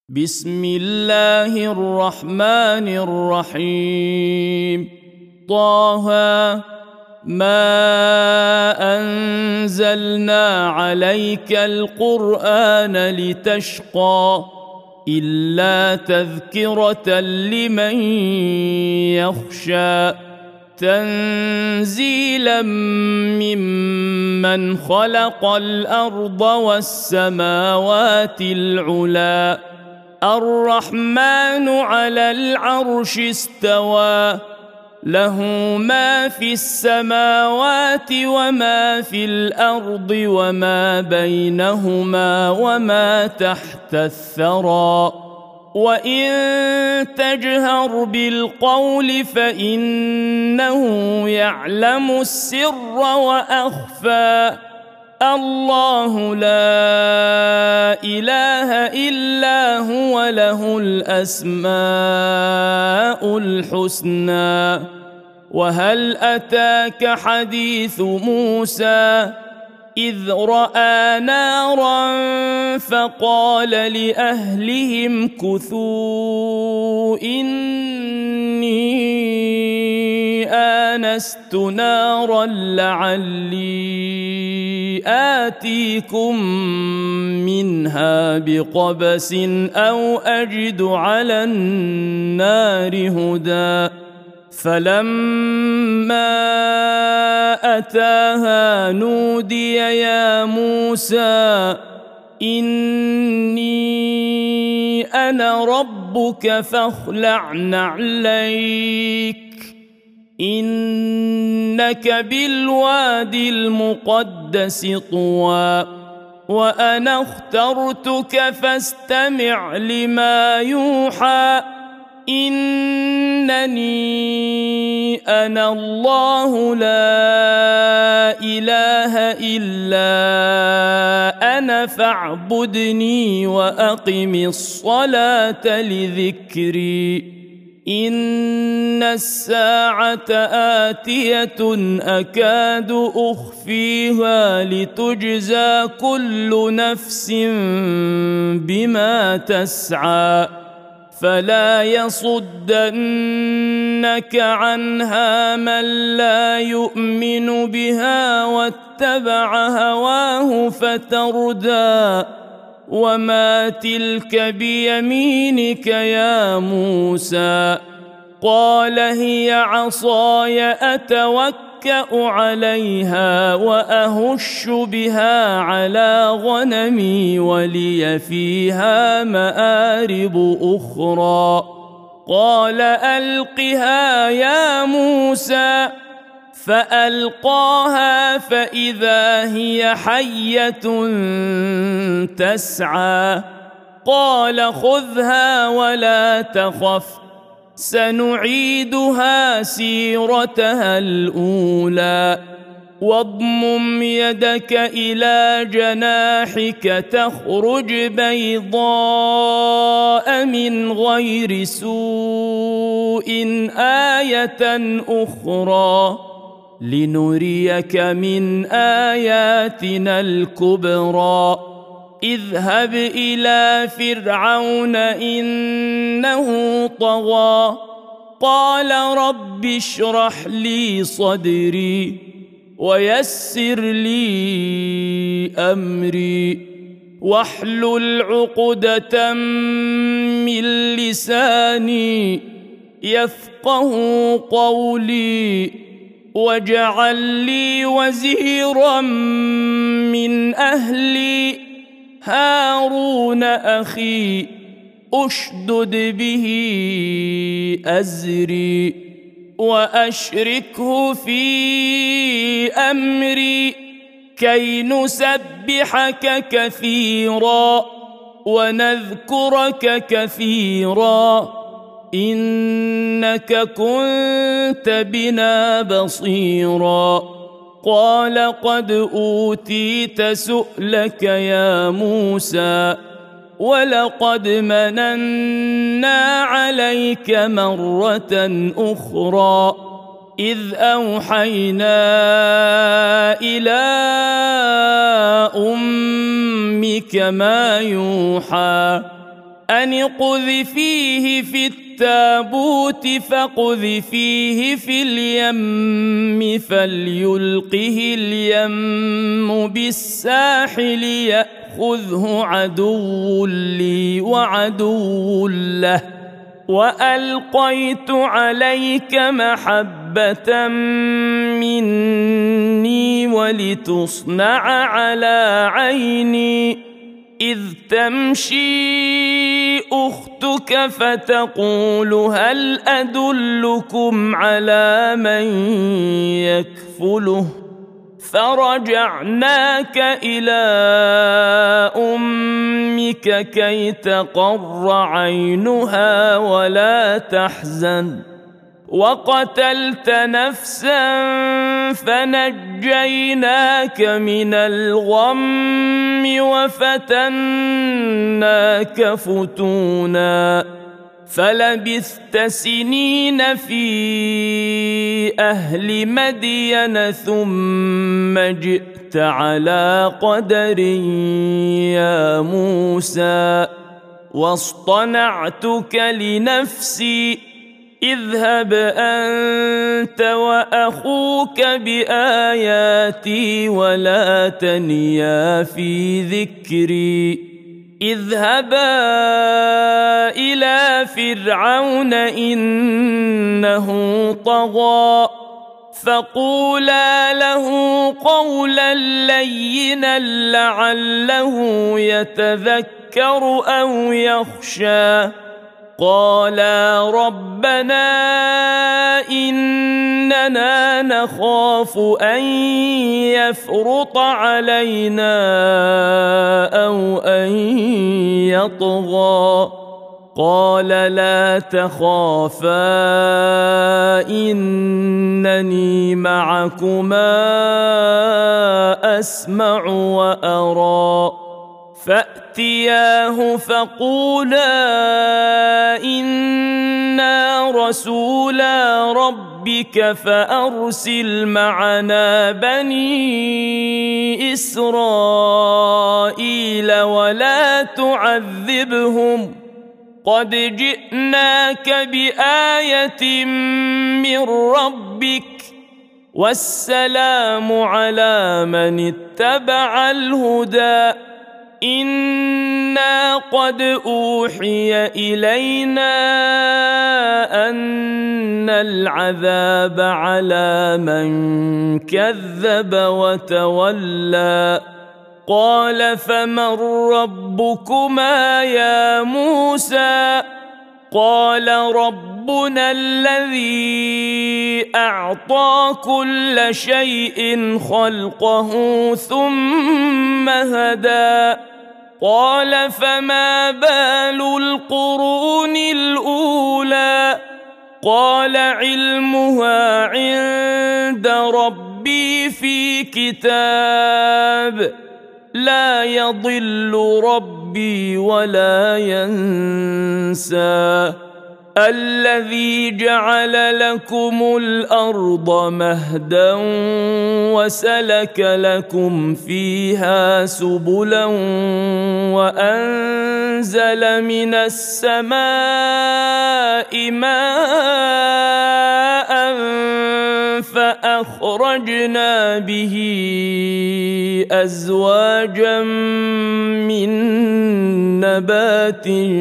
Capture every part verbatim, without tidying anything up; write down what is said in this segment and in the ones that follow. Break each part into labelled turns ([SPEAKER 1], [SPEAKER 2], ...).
[SPEAKER 1] بسم الله الرحمن الرحيم. طه ما أنزلنا عليك القرآن لتشقى إلا تذكرة لمن يخشى تنزيلا ممن خلق الأرض والسماوات العلى الرحمن على العرش استوى له ما في السماوات وما في الأرض وما بينهما وما تحت الثرى وإن تجهر بالقول فإنه يعلم السر وأخفى الله لا إله إلا هو له الأسماء الحسنى. وهل أتاك حديث موسى إذ رأى نارا فقال لأهلهم كثوا إني آنست نارا لعلي آتيكم منها بقبس أو أجد على النار هدى فلما أتاها نودي يا موسى إني أنا ربك فاخلع نعليك إنك بالوادي المقدس طوى وأنا اخترتك فاستمع لما يوحى إنني أنا الله لا إله إلا أنا فاعبدني وأقم الصلاة لذكري إن الساعة آتية أكاد أخفيها لتجزى كل نفس بما تسعى فلا يصدنك عنها من لا يؤمن بها واتبع هواه فتردى وما تلك بيمينك يا موسى قال هي عصاي أتوكأ عليها وأهش بها على غنمي ولي فيها مآرب أخرى قال ألقها يا موسى فألقاها فإذا هي حية تسعى قال خذها ولا تخف سنعيدها سيرتها الأولى واضمم يدك إلى جناحك تخرج بيضاء من غير سوء آية أخرى لنريك من آياتنا الكبرى اذهب إلى فرعون إنه طغى قال رب اشرح لي صدري ويسر لي أمري واحلل عقدة من لساني يفقه قولي واجعل لي وزيرا من أهلي هارون أخي أشدد به أزري وأشركه في أمري كي نسبحك كثيرا ونذكرك كثيرا إنك كنت بنا بصيرا قال قد أوتيت سؤلك يا موسى ولقد مننا عليك مرة أخرى إذ أوحينا إلى أمك ما يوحى أن اقذفيه في التابوت فاقذفيه في اليم فليلقه اليم بالساحل يأخذه عدو لي وعدو له وألقيت عليك محبة مني ولتصنع على عيني إذ تمشي أختك فتقول هل أدلكم على من يكفله فرجعناك إلى أمك كي تقر عينها ولا تحزن وقتلت نفسا فنجيناك من الغم وفتناك فتونا فلبثت سنين في أهل مدين ثم جئت على قدر يا موسى واصطنعتك لنفسي اذهب أنت وأخوك بآياتي ولا تنيا في ذكري اذهبا إلى فرعون إنه طغى فقولا له قولا لينا لعله يتذكر أو يخشى قالا ربنا إننا نخاف أن يفرط علينا أو أن يطغى قال لا تخافا إنني معكما أسمع وأرى فأتياه فقولا إنا رسولا ربك فأرسل معنا بني إسرائيل ولا تعذبهم قد جئناك بآية من ربك والسلام على من اتبع الهدى إنا قد أوحي إلينا أن العذاب على من كذب وتولى قال فمن ربكما يا موسى قال ربنا الذي أعطى كل شيء خلقه ثم هدى قال فما بال القرون الأولى قال علمها عند ربي في كتاب لا يضل ربي ولا ينسى الذي جعل لكم الأرض مهدا وسلك لكم فيها سبلا وأنزل من السماء ماء فأخرجنا به أزواجا من نبات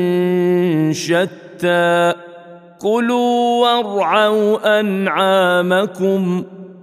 [SPEAKER 1] شتى كلوا وارعوا أنعامكم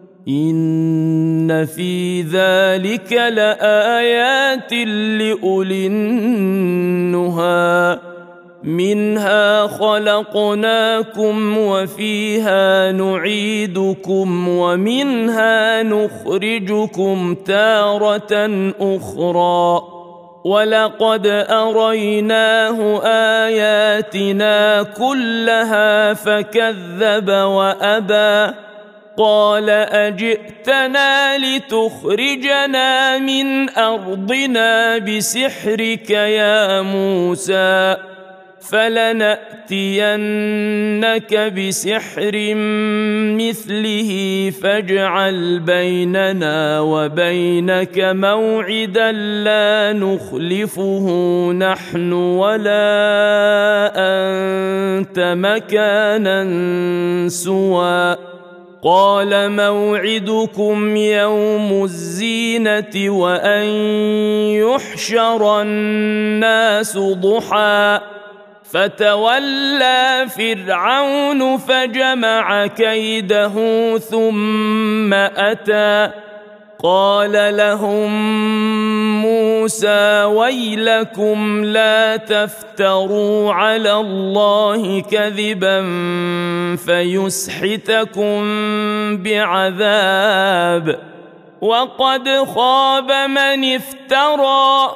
[SPEAKER 1] إن في ذلك لآيات لأولي النهى منها خلقناكم وفيها نعيدكم ومنها نخرجكم تارة أخرى ولقد أريناه آياتنا كلها فكذب وأبى قال أجئتنا لتخرجنا من أرضنا بسحرك يا موسى فلنأتينك بسحر مثله فاجعل بيننا وبينك موعدا لا نخلفه نحن ولا أنت مكانا سوى قال موعدكم يوم الزينة وأن يحشر الناس ضحى فتولى فرعون فجمع كيده ثم أتى قال لهم موسى ويلكم لا تفتروا على الله كذبا فيسحتكم بعذاب وقد خاب من افترى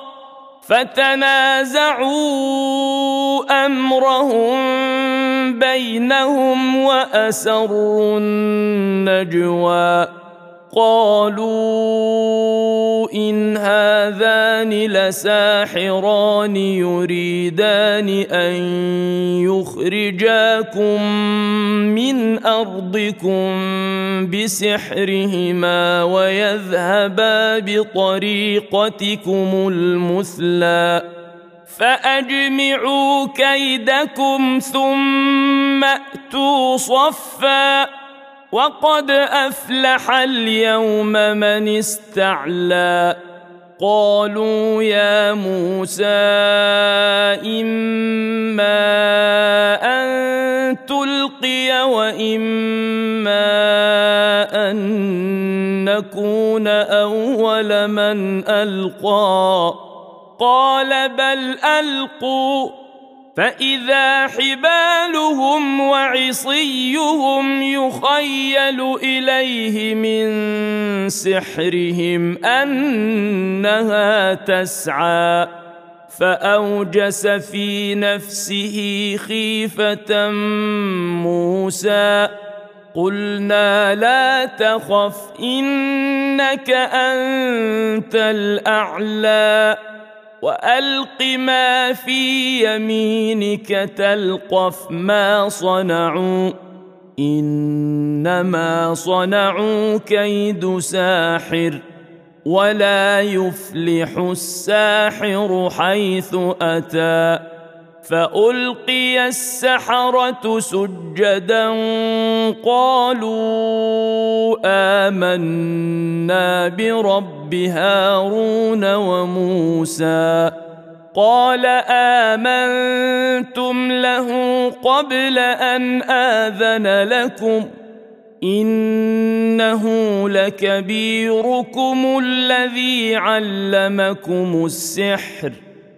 [SPEAKER 1] فتنازعوا أمرهم بينهم وأسروا النجوى قالوا إن هذان لساحران يريدان أن يخرجاكم من أرضكم بسحرهما ويذهبا بطريقتكم المثلى فأجمعوا كيدكم ثم أتوا صفا وقد أفلح اليوم من استعلى قالوا يا موسى إما أن تلقي وإما أن نكون أول من ألقى قال بل ألقوا فإذا حبالهم وعصيهم يخيل إليه من سحرهم أنها تسعى فأوجس في نفسه خيفة موسى قلنا لا تخف إنك أنت الأعلى وألق ما في يمينك تلقف ما صنعوا إنما صنعوا كيد ساحر ولا يفلح الساحر حيث أتى فألقي السحرة سجدا قالوا آمنا برب هارون وموسى قال آمنتم له قبل أن آذن لكم إنه لكبيركم الذي علمكم السحر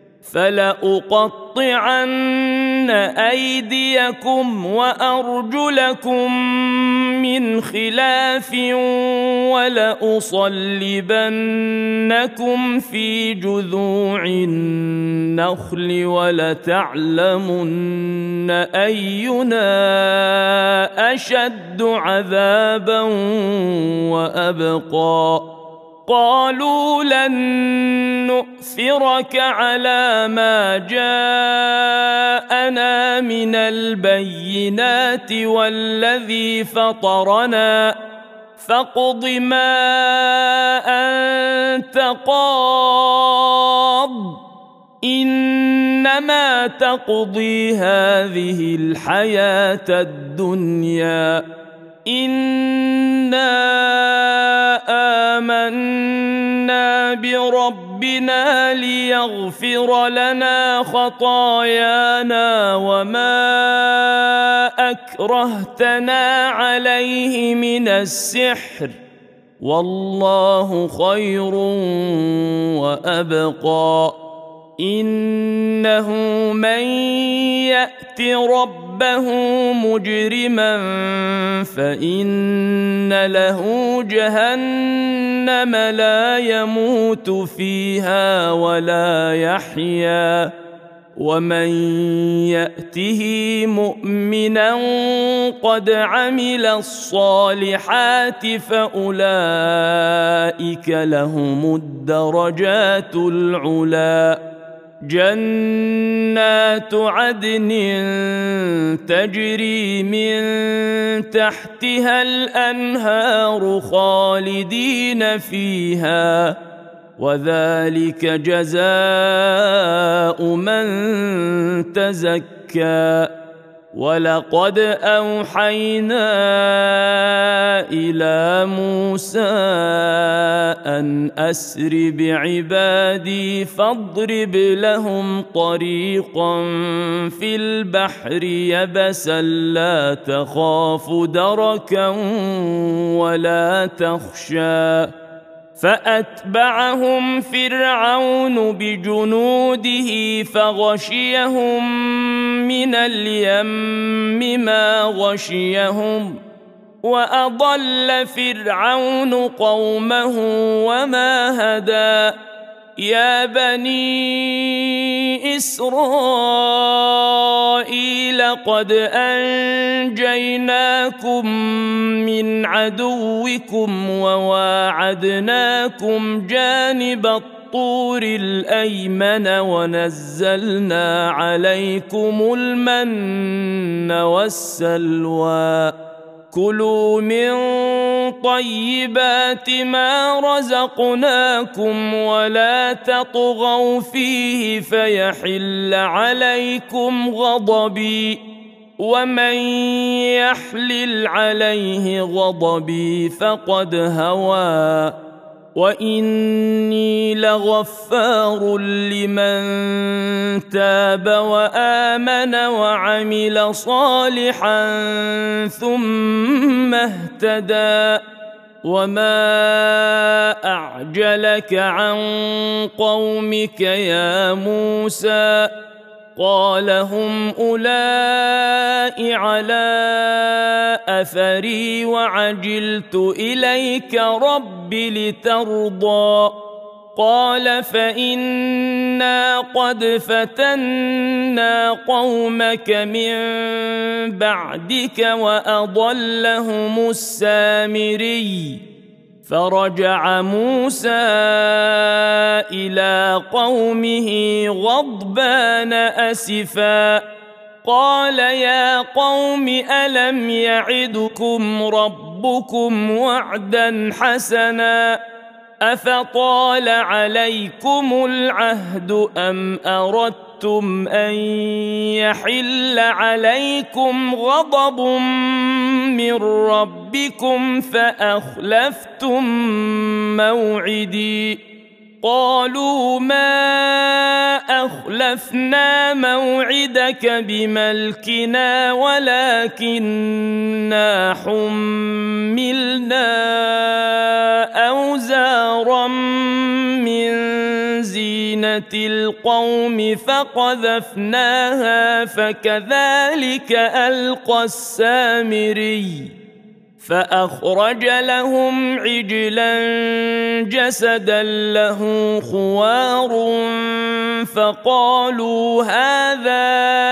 [SPEAKER 1] فلأقطعن أيديكم وأرجلكم من خلاف ولأصلبنكم في جذوع النخل ولتعلمن أينا أشد عذابا وأبقى قالوا لن نؤثرك على ما جاءنا من البينات والذي فطرنا فاقض ما أنت قاض إنما تقضي هذه الحياة الدنيا إنا آمنا بربنا ليغفر لنا خطايانا وما أكرهتنا عليه من السحر والله خير وأبقى إنه من يأت ربه مجرما فإن له جهنم لا يموت فيها ولا يحيا ومن يأته مؤمنا قد عمل الصالحات فأولئك لهم الدرجات العلى جنات عدن تجري من تحتها الأنهار خالدين فيها وذلك جزاء من تزكى ولقد أوحينا إلى موسى أن أسر بعبادي فاضرب لهم طريقا في البحر يبسا لا تخاف دركا ولا تخشى فأتبعهم فرعون بجنوده فغشيهم من اليم ما غشيهم وأضل فرعون قومه وما هدى يا بني إسرائيل قد أنجيناكم من عدوكم وواعدناكم جانب الطور الأيمن ونزلنا عليكم المن والسلوى كلوا من طيبات ما رزقناكم ولا تطغوا فيه فيحل عليكم غضبي ومن يحلل عليه غضبي فقد هوى وإني لغفار لمن تاب وآمن وعمل صالحا ثم اهتدى وما أعجلك عن قومك يا موسى قال هم أولئك على أثري وعجلت إليك رب لترضى قال فإنا قد فتنا قومك من بعدك وأضلهم السامري فرجع موسى إلى قومه غضبان أسفا قال يا قوم ألم يعدكم ربكم وعدا حسنا أفطال عليكم العهد أم أردتم أن يحل عليكم غضب من ربكم فأخلفتم موعدي قالوا ما أخلفنا موعدك بملكنا ولكننا حملنا أوزارا من زينة القوم فقذفناها فكذلك ألقى السامري فأخرج لهم عجلا جسدا له خوار فقالوا هذا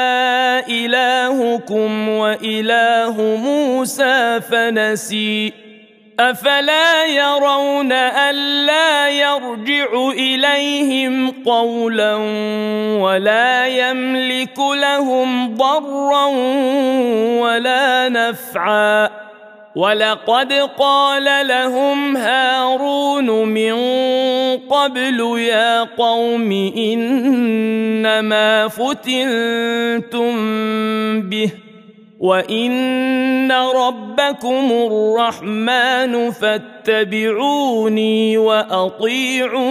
[SPEAKER 1] إلهكم وإله موسى فنسي أفلا يرون ألا يرجع إليهم قولا ولا يملك لهم ضرا ولا نفعا ولقد قال لهم هارون من قبل يا قوم إنما فتنتم به وإن ربكم الرحمن فاتبعوني وأطيعوا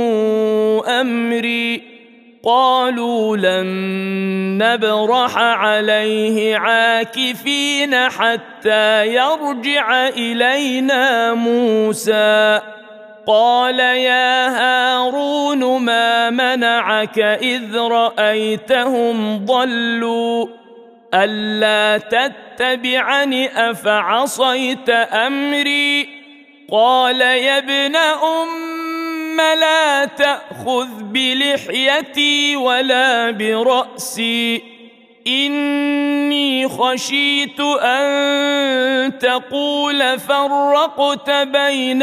[SPEAKER 1] أمري قالوا لن نبرح عليه عاكفين حتى يرجع إلينا موسى قال يا هارون ما منعك إذ رأيتهم ضلوا ألا تتبعني أفعصيت أمري قال يا ابن أم لا تأخذ بلحيتي ولا برأسي إني إني خشيت أن تقول فرقت بين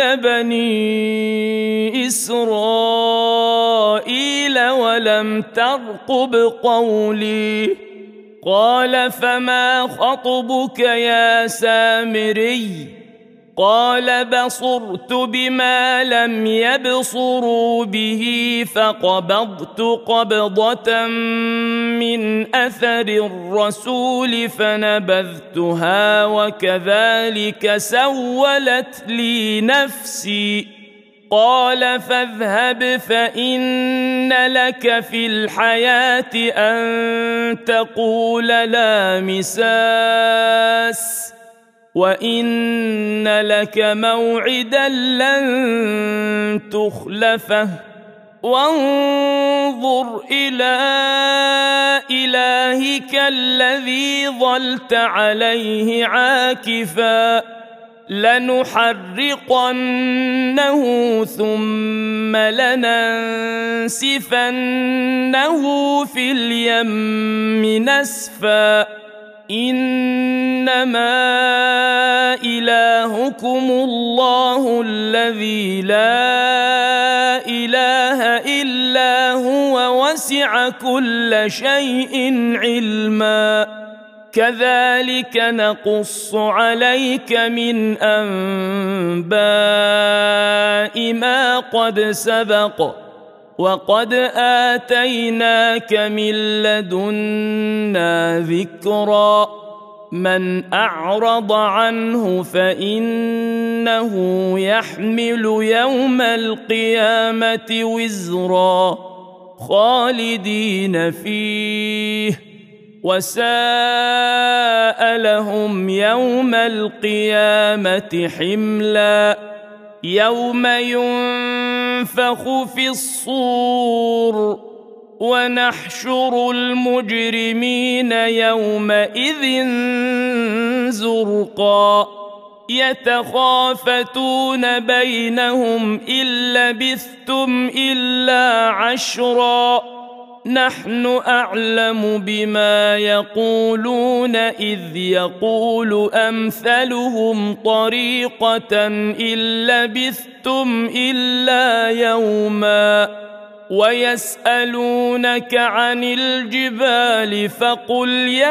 [SPEAKER 1] بني إسرائيل ولم ترقب قولي. قال فما خطبك يا سامري؟ قال بصرت بما لم يبصروا به فقبضت قبضة من أثر الرسول فنبذتها وكذلك سولت لي نفسي. قال فاذهب فإن لك في الحياة أن تقول لا مساس وإن لك موعدا لن تخلفه وانظر إلى إلهك الذي ظلت عليه عاكفا لنحرقنه ثم لننسفنه في اليم نسفا إنما إلهكم الله الذي لا إله إلا هو وسع كل شيء علما كذلك نقص عليك من أنباء ما قد سبق وقد آتيناك من لدنا ذكرا من أعرض عنه فإنه يحمل يوم القيامة وزرا خالدين فيه وساء لهم يوم القيامة حملا يوم ينفخ في الصور ونحشر المجرمين يومئذ زرقا يتخافتون بينهم إن لبثتم إلا عشرا نحن أعلم بما يقولون إذ يقول أمثلهم طريقة إن لبثتم إلا يوما ويسألونك عن الجبال فقل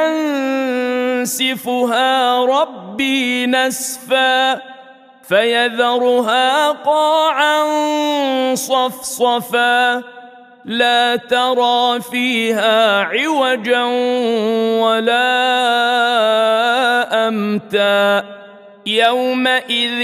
[SPEAKER 1] ينسفها ربي نسفا فيذرها قاعا صفصفا لا ترى فيها عوجا ولا أمتا يومئذ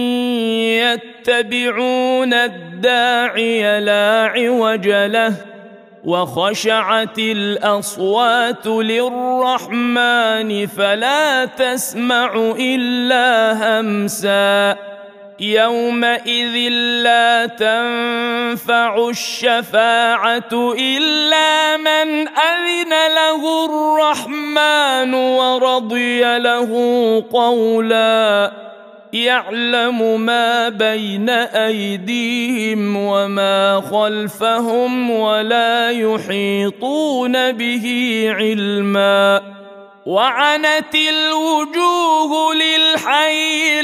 [SPEAKER 1] يتبعون الداعي لا عوج له وخشعت الأصوات للرحمن فلا تسمع إلا همسا يومئذ لا تنفع الشفاعة إلا من أذن له الرحمن ورضي له قولا يعلم ما بين أيديهم وما خلفهم ولا يحيطون به علما وعنت الوجوه للحي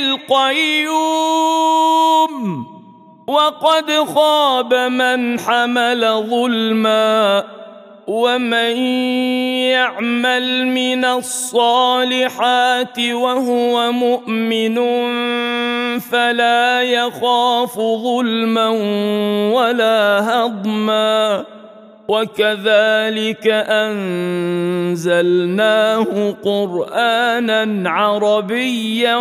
[SPEAKER 1] القيوم وقد خاب من حمل ظلما ومن يعمل من الصالحات وهو مؤمن فلا يخاف ظلما ولا هضما وكذلك أنزلناه قرآنا عربيا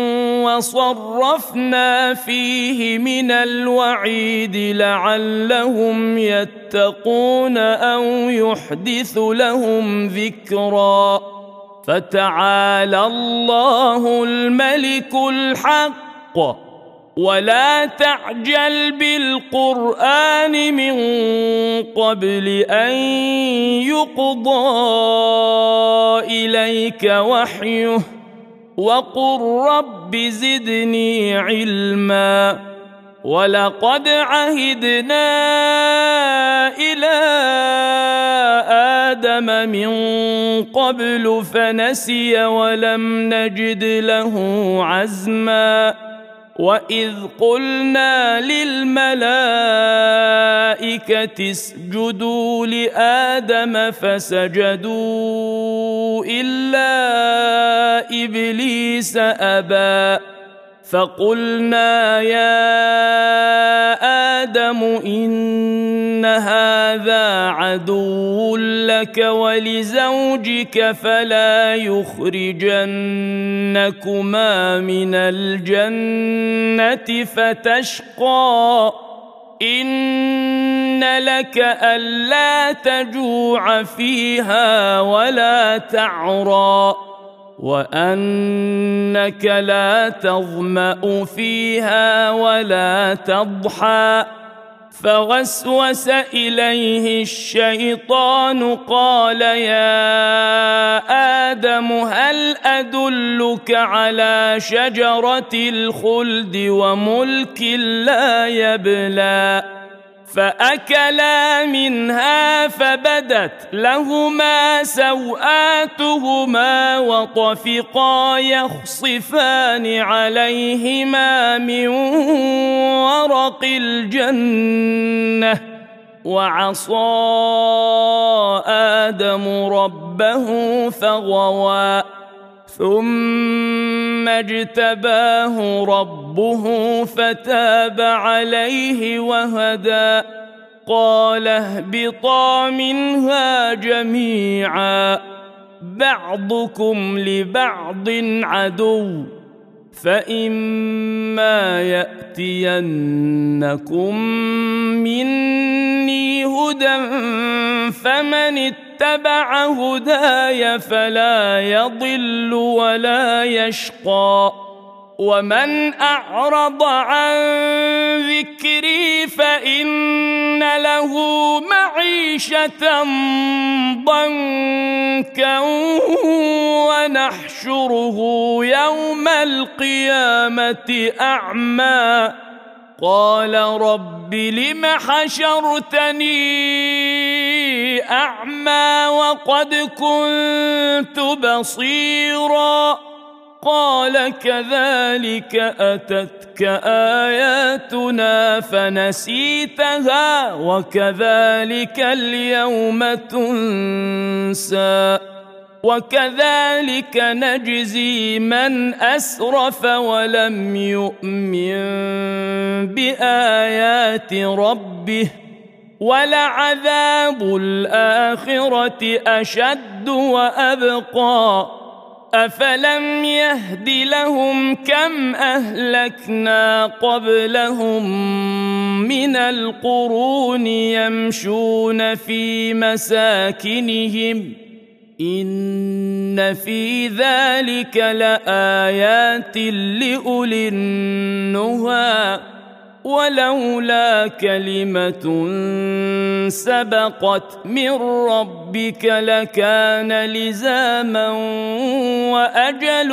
[SPEAKER 1] وصرفنا فيه من الوعيد لعلهم يتقون أو يحدث لهم ذكرا فتعالى الله الملك الحق ولا تعجل بالقرآن من قبل أن يقضى إليك وحيه وقل رب زدني علما ولقد عهدنا إلى آدم من قبل فنسي ولم نجد له عزما وإذ قلنا للملائكة اسجدوا لآدم فسجدوا إلا إبليس أبى فقلنا يا آدم إن هذا عدو لك ولزوجك فلا يخرجنكما من الجنة فتشقى إن لك ألا تجوع فيها ولا تعرى وأنك لا تظمأ فيها ولا تضحى فوسوس إليه الشيطان قال يا آدم هل أدلك على شجرة الخلد وملك لا يبلى فأكلا منها فبدت لهما سوآتهما وطفقا يخصفان عليهما من ورق الجنة وعصى آدم ربه فغوى ثم اجتباه ربه فتاب عليه وهدى قال اهبطا منها جميعا بعضكم لبعض عدو فإما يأتينكم مني هدى فمن اتبع هداي فلا يضل ولا يشقى ومن أعرض عن ذكري فإن له معيشة ضنكا ونحشره يوم القيامة أعمى قال رب لم حشرتني أعمى وقد كنت بصيرا قال كذلك أتتك آياتنا فنسيتها وكذلك اليوم تنسى وكذلك نجزي من أسرف ولم يؤمن بآيات ربه ولعذاب الآخرة أشد وأبقى أفلم يهد لهم كم أهلكنا قبلهم من القرون يمشون في مساكنهم إن في ذلك لآيات لأولي النهى ولولا كلمة سبقت من ربك لكان لزاما وأجل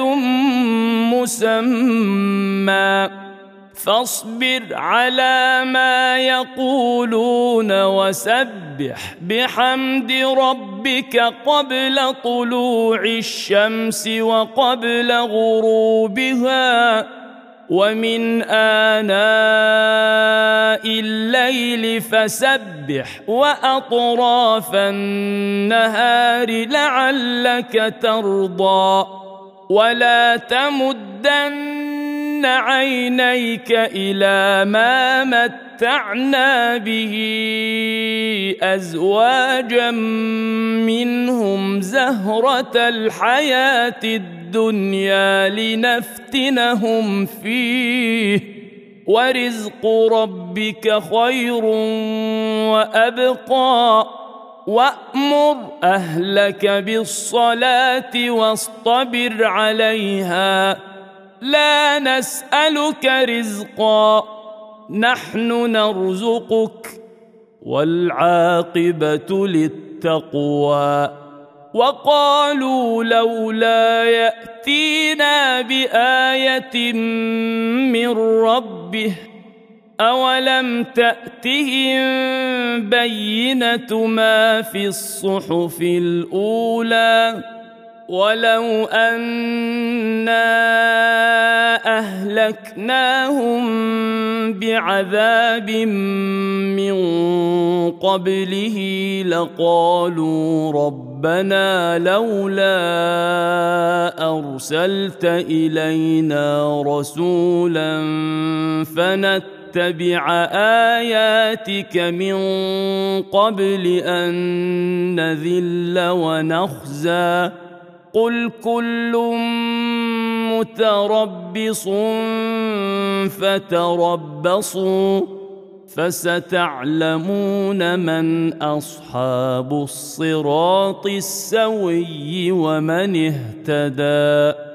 [SPEAKER 1] مسمى فاصبر على ما يقولون وسبح بحمد ربك قبل طلوع الشمس وقبل غروبها ومن آناء الليل فسبح وأطراف النهار لعلك ترضى ولا تمدن عينيك إلى ما متعنا به أزواجا منهم زهرة الحياة الدنيا لنفتنهم فيه ورزق ربك خير وأبقى وأمر أهلك بالصلاة واصطبر عليها لا نسألك رزقا نحن نرزقك والعاقبة للتقوى وقالوا لولا يأتينا بآية من ربه أولم تأتهم بينة ما في الصحف الأولى ولو أنا أهلكناهم بعذاب من قبله لقالوا ربنا لولا أرسلت إلينا رسولا فنتبع آياتك من قبل أن نذل ونخزى قل كل متربص فتربصوا فستعلمون من أصحاب الصراط السوي ومن اهتدى.